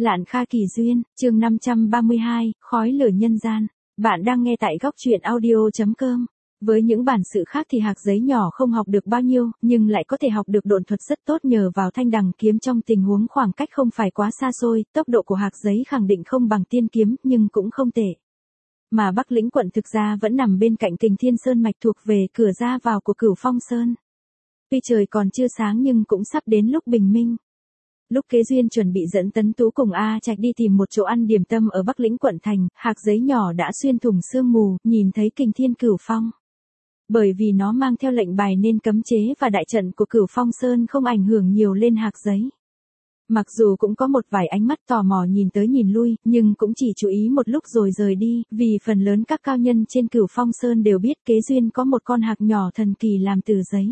Lạn Kha Kỳ Duyên, chương 532, khói lửa nhân gian. Bạn đang nghe tại góc truyện audio.com. Với những bản sự khác thì hạc giấy nhỏ không học được bao nhiêu, nhưng lại có thể học được độn thuật rất tốt nhờ vào thanh đằng kiếm trong tình huống khoảng cách không phải quá xa xôi, tốc độ của hạc giấy khẳng định không bằng tiên kiếm nhưng cũng không tệ. Mà Bắc Lĩnh quận thực ra vẫn nằm bên cạnh Kình Thiên Sơn mạch thuộc về cửa ra vào của Cửu Phong Sơn. Tuy trời còn chưa sáng nhưng cũng sắp đến lúc bình minh. Lúc Kế Duyên chuẩn bị dẫn Tấn Tú cùng A Trạch đi tìm một chỗ ăn điểm tâm ở Bắc Lĩnh quận thành, hạc giấy nhỏ đã xuyên thủng sương mù, nhìn thấy Kình Thiên Cửu Phong. Bởi vì nó mang theo lệnh bài nên cấm chế và đại trận của Cửu Phong Sơn không ảnh hưởng nhiều lên hạc giấy. Mặc dù cũng có một vài ánh mắt tò mò nhìn tới nhìn lui, nhưng cũng chỉ chú ý một lúc rồi rời đi, vì phần lớn các cao nhân trên Cửu Phong Sơn đều biết Kế Duyên có một con hạc nhỏ thần kỳ làm từ giấy.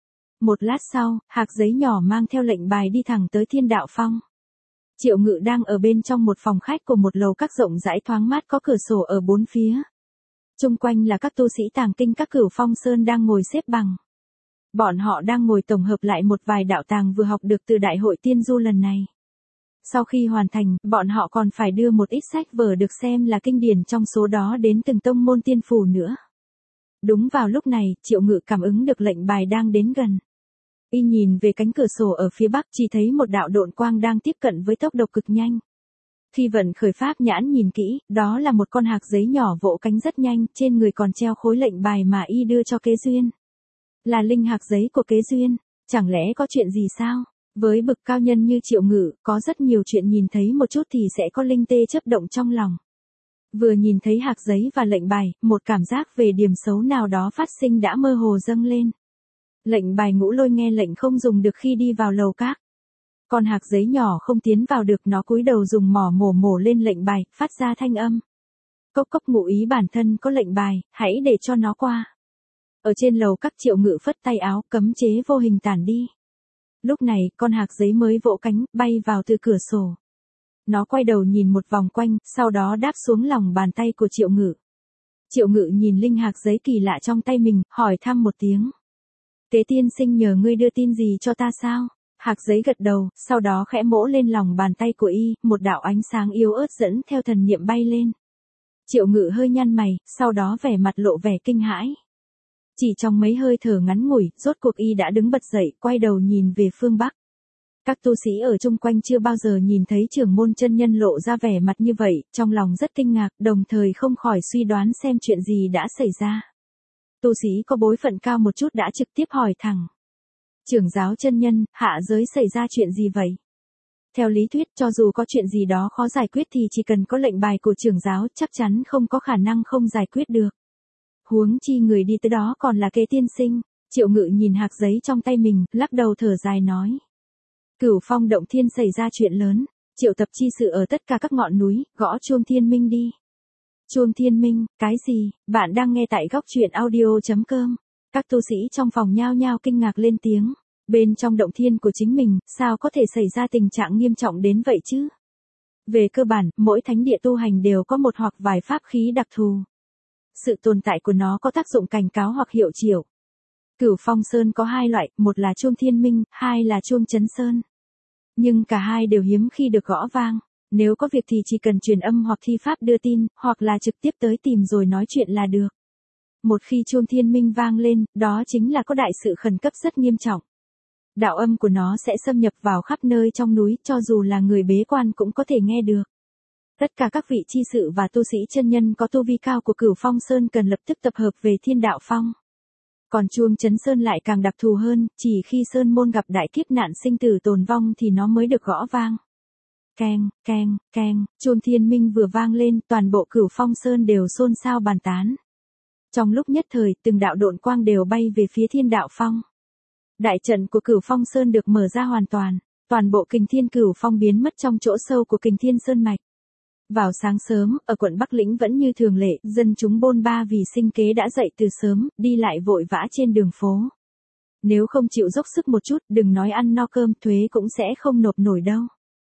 Một lát sau, hạc giấy nhỏ mang theo lệnh bài đi thẳng tới Thiên Đạo Phong. Triệu Ngự đang ở bên trong một phòng khách của một lầu các rộng rãi thoáng mát có cửa sổ ở bốn phía. Chung quanh là các tu sĩ tàng kinh các Cửu Phong Sơn đang ngồi xếp bằng. Bọn họ đang ngồi tổng hợp lại một vài đạo tàng vừa học được từ đại hội tiên du lần này. Sau khi hoàn thành, bọn họ còn phải đưa một ít sách vở được xem là kinh điển trong số đó đến từng tông môn tiên phủ nữa. Đúng vào lúc này, Triệu Ngự cảm ứng được lệnh bài đang đến gần. Y nhìn về cánh cửa sổ ở phía bắc chỉ thấy một đạo độn quang đang tiếp cận với tốc độ cực nhanh. Khi vận khởi pháp nhãn nhìn kỹ, đó là một con hạc giấy nhỏ vỗ cánh rất nhanh, trên người còn treo khối lệnh bài mà Y đưa cho Kế Duyên. Là linh hạc giấy của Kế Duyên, chẳng lẽ có chuyện gì sao? Với bực cao nhân như Triệu Ngự, có rất nhiều chuyện nhìn thấy một chút thì sẽ có linh tê chấp động trong lòng. Vừa nhìn thấy hạc giấy và lệnh bài, một cảm giác về điểm xấu nào đó phát sinh đã mơ hồ dâng lên. Lệnh bài Ngũ Lôi nghe lệnh không dùng được khi đi vào lầu các. Con hạc giấy nhỏ không tiến vào được, nó cúi đầu dùng mỏ mổ lên lệnh bài, phát ra thanh âm. Cốc cốc ngụ ý bản thân có lệnh bài, hãy để cho nó qua. Ở trên lầu các Triệu Ngự phất tay áo, cấm chế vô hình tản đi. Lúc này, con hạc giấy mới vỗ cánh, bay vào từ cửa sổ. Nó quay đầu nhìn một vòng quanh, sau đó đáp xuống lòng bàn tay của Triệu Ngự. Triệu Ngự nhìn linh hạc giấy kỳ lạ trong tay mình, hỏi thăm một tiếng. Tế tiên sinh nhờ ngươi đưa tin gì cho ta sao? Hạc giấy gật đầu, sau đó khẽ mỗ lên lòng bàn tay của Y, một đạo ánh sáng yếu ớt dẫn theo thần niệm bay lên. Triệu Ngự hơi nhăn mày, sau đó vẻ mặt lộ vẻ kinh hãi. Chỉ trong mấy hơi thở ngắn ngủi, rốt cuộc Y đã đứng bật dậy, quay đầu nhìn về phương Bắc. Các tu sĩ ở chung quanh chưa bao giờ nhìn thấy trưởng môn chân nhân lộ ra vẻ mặt như vậy, trong lòng rất kinh ngạc, đồng thời không khỏi suy đoán xem chuyện gì đã xảy ra. Tu sĩ có bối phận cao một chút đã trực tiếp hỏi thẳng. Trưởng giáo chân nhân, hạ giới xảy ra chuyện gì vậy? Theo lý thuyết, cho dù có chuyện gì đó khó giải quyết thì chỉ cần có lệnh bài của trưởng giáo chắc chắn không có khả năng không giải quyết được. Huống chi người đi tới đó còn là Kế tiên sinh. Triệu Ngự nhìn hạc giấy trong tay mình, lắc đầu thở dài nói. Cửu Phong động thiên xảy ra chuyện lớn, triệu tập chi sự ở tất cả các ngọn núi, gõ chuông thiên minh đi. Chuông thiên minh, cái gì? Bạn đang nghe tại góc truyện audio.com. Các tu sĩ trong phòng nhao nhao kinh ngạc lên tiếng. Bên trong động thiên của chính mình, sao có thể xảy ra tình trạng nghiêm trọng đến vậy chứ? Về cơ bản, mỗi thánh địa tu hành đều có một hoặc vài pháp khí đặc thù. Sự tồn tại của nó có tác dụng cảnh cáo hoặc hiệu triệu. Cửu Phong Sơn có hai loại, một là chuông thiên minh, hai là chuông chấn sơn. Nhưng cả hai đều hiếm khi được gõ vang. Nếu có việc thì chỉ cần truyền âm hoặc thi pháp đưa tin, hoặc là trực tiếp tới tìm rồi nói chuyện là được. Một khi chuông thiên minh vang lên, đó chính là có đại sự khẩn cấp rất nghiêm trọng. Đạo âm của nó sẽ xâm nhập vào khắp nơi trong núi, cho dù là người bế quan cũng có thể nghe được. Tất cả các vị chi sự và tu sĩ chân nhân có tu vi cao của Cửu Phong Sơn cần lập tức tập hợp về Thiên Đạo Phong. Còn chuông chấn sơn lại càng đặc thù hơn, chỉ khi sơn môn gặp đại kiếp nạn sinh tử tồn vong thì nó mới được gõ vang. Keng, keng, keng, chuông thiên minh vừa vang lên, toàn bộ Cửu Phong Sơn đều xôn xao bàn tán. Trong lúc nhất thời, từng đạo độn quang đều bay về phía Thiên Đạo Phong. Đại trận của Cửu Phong Sơn được mở ra hoàn toàn bộ Kình Thiên Cửu Phong biến mất trong chỗ sâu của Kình Thiên Sơn mạch. Vào sáng sớm, ở quận Bắc Lĩnh vẫn như thường lệ, dân chúng bôn ba vì sinh kế đã dậy từ sớm, đi lại vội vã trên đường phố. Nếu không chịu dốc sức một chút, đừng nói ăn no cơm, thuế cũng sẽ không nộp nổi đâu.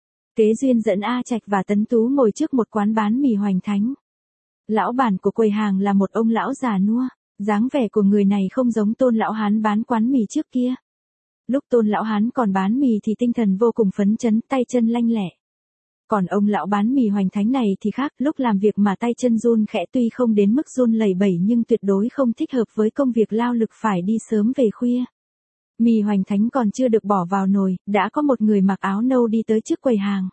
Kế Duyên dẫn A Trạch và Tấn Tú ngồi trước một quán bán mì hoành thánh. Lão bản của quầy hàng là một ông lão già nua, dáng vẻ của người này không giống Tôn lão hán bán quán mì trước kia. Lúc Tôn lão hán còn bán mì thì tinh thần vô cùng phấn chấn, tay chân lanh lẹ. Còn ông lão bán mì hoành thánh này thì khác, lúc làm việc mà tay chân run khẽ, tuy không đến mức run lẩy bẩy nhưng tuyệt đối không thích hợp với công việc lao lực phải đi sớm về khuya. Mì hoành thánh còn chưa được bỏ vào nồi, đã có một người mặc áo nâu đi tới trước quầy hàng.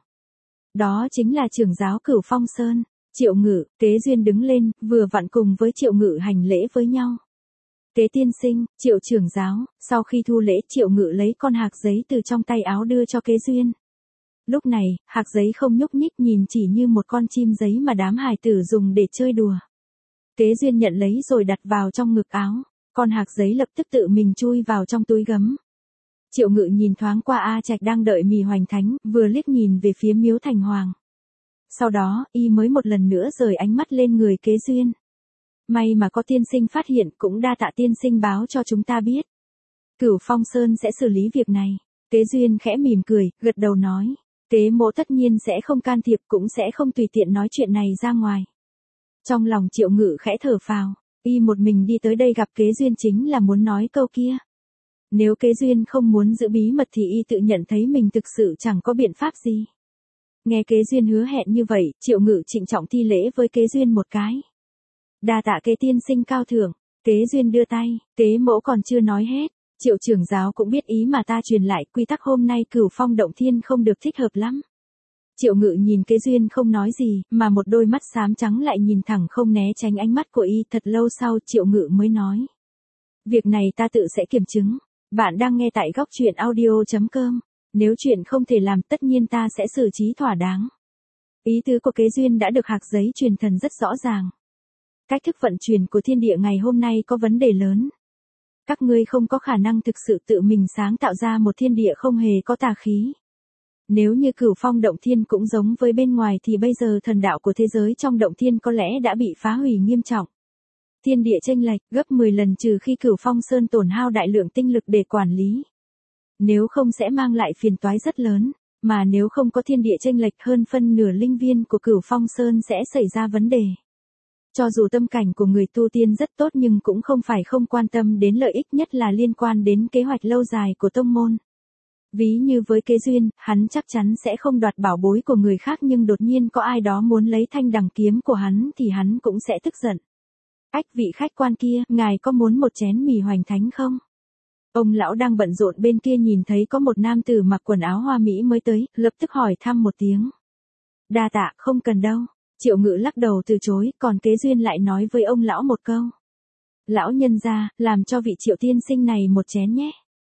Đó chính là trưởng giáo Cửu Phong Sơn, Triệu Ngự. Kế Duyên đứng lên, vừa vặn cùng với Triệu Ngự hành lễ với nhau. Kế tiên sinh, Triệu trưởng giáo. Sau khi thu lễ, Triệu Ngự lấy con hạc giấy từ trong tay áo đưa cho Kế Duyên. Lúc này, hạc giấy không nhúc nhích, nhìn chỉ như một con chim giấy mà đám hài tử dùng để chơi đùa. Kế Duyên nhận lấy rồi đặt vào trong ngực áo. Con hạc giấy lập tức tự mình chui vào trong túi gấm. Triệu Ngự nhìn thoáng qua A Trạch đang đợi mì hoành thánh, vừa liếc nhìn về phía Miếu Thành Hoàng. Sau đó, y mới một lần nữa rời ánh mắt lên người Kế Duyên. May mà có tiên sinh phát hiện, cũng đa tạ tiên sinh báo cho chúng ta biết. Cửu Phong Sơn sẽ xử lý việc này. Kế Duyên khẽ mỉm cười, gật đầu nói. Kế mỗ tất nhiên sẽ không can thiệp, cũng sẽ không tùy tiện nói chuyện này ra ngoài. Trong lòng Triệu Ngự khẽ thở phào, y một mình đi tới đây gặp Kế Duyên chính là muốn nói câu kia. Nếu Kế Duyên không muốn giữ bí mật thì y tự nhận thấy mình thực sự chẳng có biện pháp gì. Nghe Kế Duyên hứa hẹn như vậy, Triệu Ngự trịnh trọng thi lễ với Kế Duyên một cái. Đa tạ Kế tiên sinh cao thượng. Kế Duyên đưa tay, Kế mỗ còn chưa nói hết. Triệu trưởng giáo cũng biết ý mà ta truyền lại, quy tắc hôm nay Cửu Phong Động Thiên không được thích hợp lắm. Triệu Ngự nhìn Kế Duyên không nói gì, mà một đôi mắt xám trắng lại nhìn thẳng không né tránh ánh mắt của y. Thật lâu sau Triệu Ngự mới nói. Việc này ta tự sẽ kiểm chứng. Bạn đang nghe tại góc truyện audio.com. Nếu chuyện không thể làm, tất nhiên ta sẽ xử trí thỏa đáng. Ý tứ của Kế Duyên đã được hạc giấy truyền thần rất rõ ràng. Cách thức vận chuyển của thiên địa ngày hôm nay có vấn đề lớn. Các ngươi không có khả năng thực sự tự mình sáng tạo ra một thiên địa không hề có tà khí. Nếu như Cửu Phong Động Thiên cũng giống với bên ngoài thì bây giờ thần đạo của thế giới trong Động Thiên có lẽ đã bị phá hủy nghiêm trọng. Thiên địa chênh lệch gấp 10 lần, trừ khi Cửu Phong Sơn tổn hao đại lượng tinh lực để quản lý. Nếu không sẽ mang lại phiền toái rất lớn, mà nếu không có thiên địa chênh lệch, hơn phân nửa linh viên của Cửu Phong Sơn sẽ xảy ra vấn đề. Cho dù tâm cảnh của người tu tiên rất tốt nhưng cũng không phải không quan tâm đến lợi ích, nhất là liên quan đến kế hoạch lâu dài của tông môn. Ví như với Kế Duyên, hắn chắc chắn sẽ không đoạt bảo bối của người khác, nhưng đột nhiên có ai đó muốn lấy thanh đằng kiếm của hắn thì hắn cũng sẽ tức giận. Ách, vị khách quan kia, ngài có muốn một chén mì hoành thánh không? Ông lão đang bận rộn bên kia nhìn thấy có một nam tử mặc quần áo hoa mỹ mới tới, lập tức hỏi thăm một tiếng. Đa tạ, không cần đâu. Triệu Ngự lắc đầu từ chối, còn Kế Duyên lại nói với ông lão một câu. Lão nhân gia, làm cho vị Triệu tiên sinh này một chén nhé.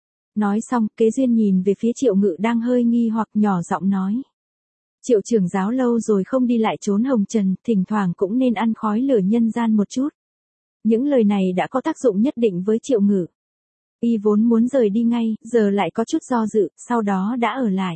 Nói xong, Kế Duyên nhìn về phía Triệu Ngự đang hơi nghi hoặc, nhỏ giọng nói. Triệu trưởng giáo lâu rồi không đi lại trốn hồng trần, thỉnh thoảng cũng nên ăn khói lửa nhân gian một chút. Những lời này đã có tác dụng nhất định với Triệu Ngự. Y vốn muốn rời đi ngay, giờ lại có chút do dự, sau đó đã ở lại.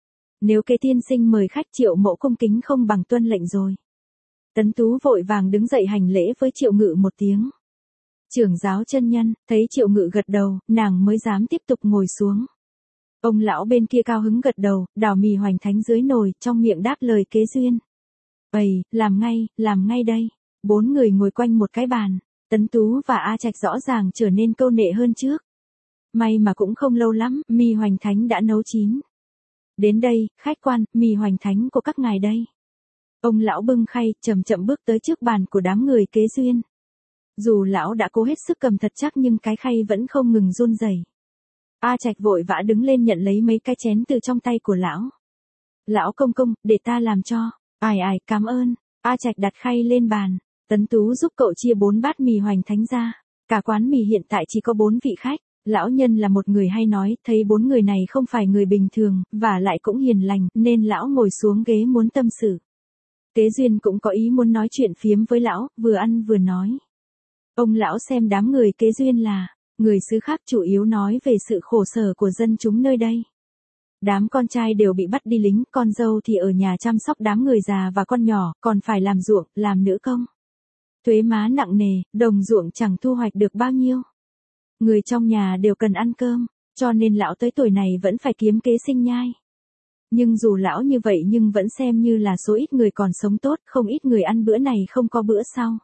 Nếu Kế tiên sinh mời khách, Triệu mỗ cung kính không bằng tuân lệnh rồi. Tấn Tú vội vàng đứng dậy hành lễ với Triệu Ngự một tiếng. Trưởng giáo chân nhân, thấy Triệu Ngự gật đầu, nàng mới dám tiếp tục ngồi xuống. Ông lão bên kia cao hứng gật đầu, đảo mì hoành thánh dưới nồi, trong miệng đáp lời Kế Duyên. Ầy, làm ngay đây. 4 người ngồi quanh một cái bàn, Tấn Tú và A Trạch rõ ràng trở nên câu nệ hơn trước. May mà cũng không lâu lắm, mì hoành thánh đã nấu chín. Đến đây, khách quan, mì hoành thánh của các ngài đây. Ông lão bưng khay, chậm chậm bước tới trước bàn của đám người Kế Duyên. Dù lão đã cố hết sức cầm thật chắc nhưng cái khay vẫn không ngừng run rẩy. A Trạch vội vã đứng lên nhận lấy mấy cái chén từ trong tay của lão. Lão công công, để ta làm cho. Ai, cảm ơn. A Trạch đặt khay lên bàn. Tấn Tú giúp cậu chia 4 bát mì hoành thánh ra. Cả quán mì hiện tại chỉ có 4 vị khách. Lão nhân là một người hay nói, thấy 4 người này không phải người bình thường, và lại cũng hiền lành, nên lão ngồi xuống ghế muốn tâm sự. Kế Duyên cũng có ý muốn nói chuyện phiếm với lão, vừa ăn vừa nói. Ông lão xem đám người Kế Duyên là người xứ khác, chủ yếu nói về sự khổ sở của dân chúng nơi đây. Đám con trai đều bị bắt đi lính, con dâu thì ở nhà chăm sóc đám người già và con nhỏ, còn phải làm ruộng, làm nữ công. Thuế má nặng nề, đồng ruộng chẳng thu hoạch được bao nhiêu. Người trong nhà đều cần ăn cơm, cho nên lão tới tuổi này vẫn phải kiếm kế sinh nhai. Nhưng dù lão như vậy nhưng vẫn xem như là số ít người còn sống tốt, không ít người ăn bữa này không có bữa sau.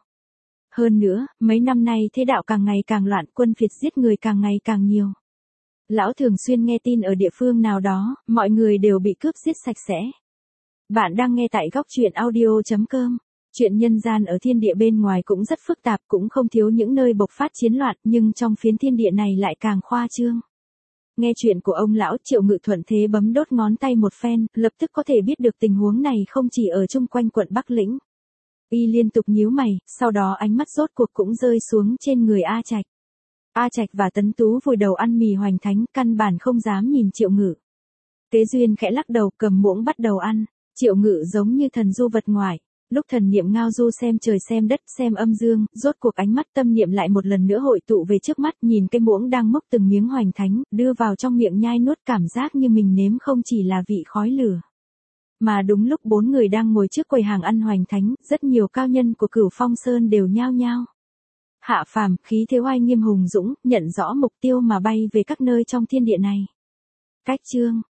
Hơn nữa, mấy năm nay thế đạo càng ngày càng loạn, quân phiệt giết người càng ngày càng nhiều. Lão thường xuyên nghe tin ở địa phương nào đó, mọi người đều bị cướp giết sạch sẽ. Bạn đang nghe tại góc truyện audio.com. Chuyện nhân gian ở thiên địa bên ngoài cũng rất phức tạp, cũng không thiếu những nơi bộc phát chiến loạn, nhưng trong phiến thiên địa này lại càng khoa trương. Nghe chuyện của ông lão Triệu Ngự thuận thế bấm đốt ngón tay một phen, lập tức có thể biết được tình huống này không chỉ ở chung quanh quận Bắc Lĩnh. Y liên tục nhíu mày, sau đó ánh mắt rốt cuộc cũng rơi xuống trên người A Trạch. A Trạch và Tấn Tú vùi đầu ăn mì hoành thánh, căn bản không dám nhìn Triệu Ngự. Tế Duyên khẽ lắc đầu, cầm muỗng bắt đầu ăn. Triệu Ngự giống như thần du vật ngoại. Lúc thần niệm ngao du xem trời xem đất xem âm dương, rốt cuộc ánh mắt tâm niệm lại một lần nữa hội tụ về trước mắt, nhìn cái muỗng đang múc từng miếng hoành thánh, đưa vào trong miệng nhai nuốt, cảm giác như mình nếm không chỉ là vị khói lửa. Mà đúng lúc bốn người đang ngồi trước quầy hàng ăn hoành thánh, rất nhiều cao nhân của Cửu Phong Sơn đều nhao nhao hạ phàm, khí thế oai nghiêm hùng dũng, nhận rõ mục tiêu mà bay về các nơi trong thiên địa này. Cách chương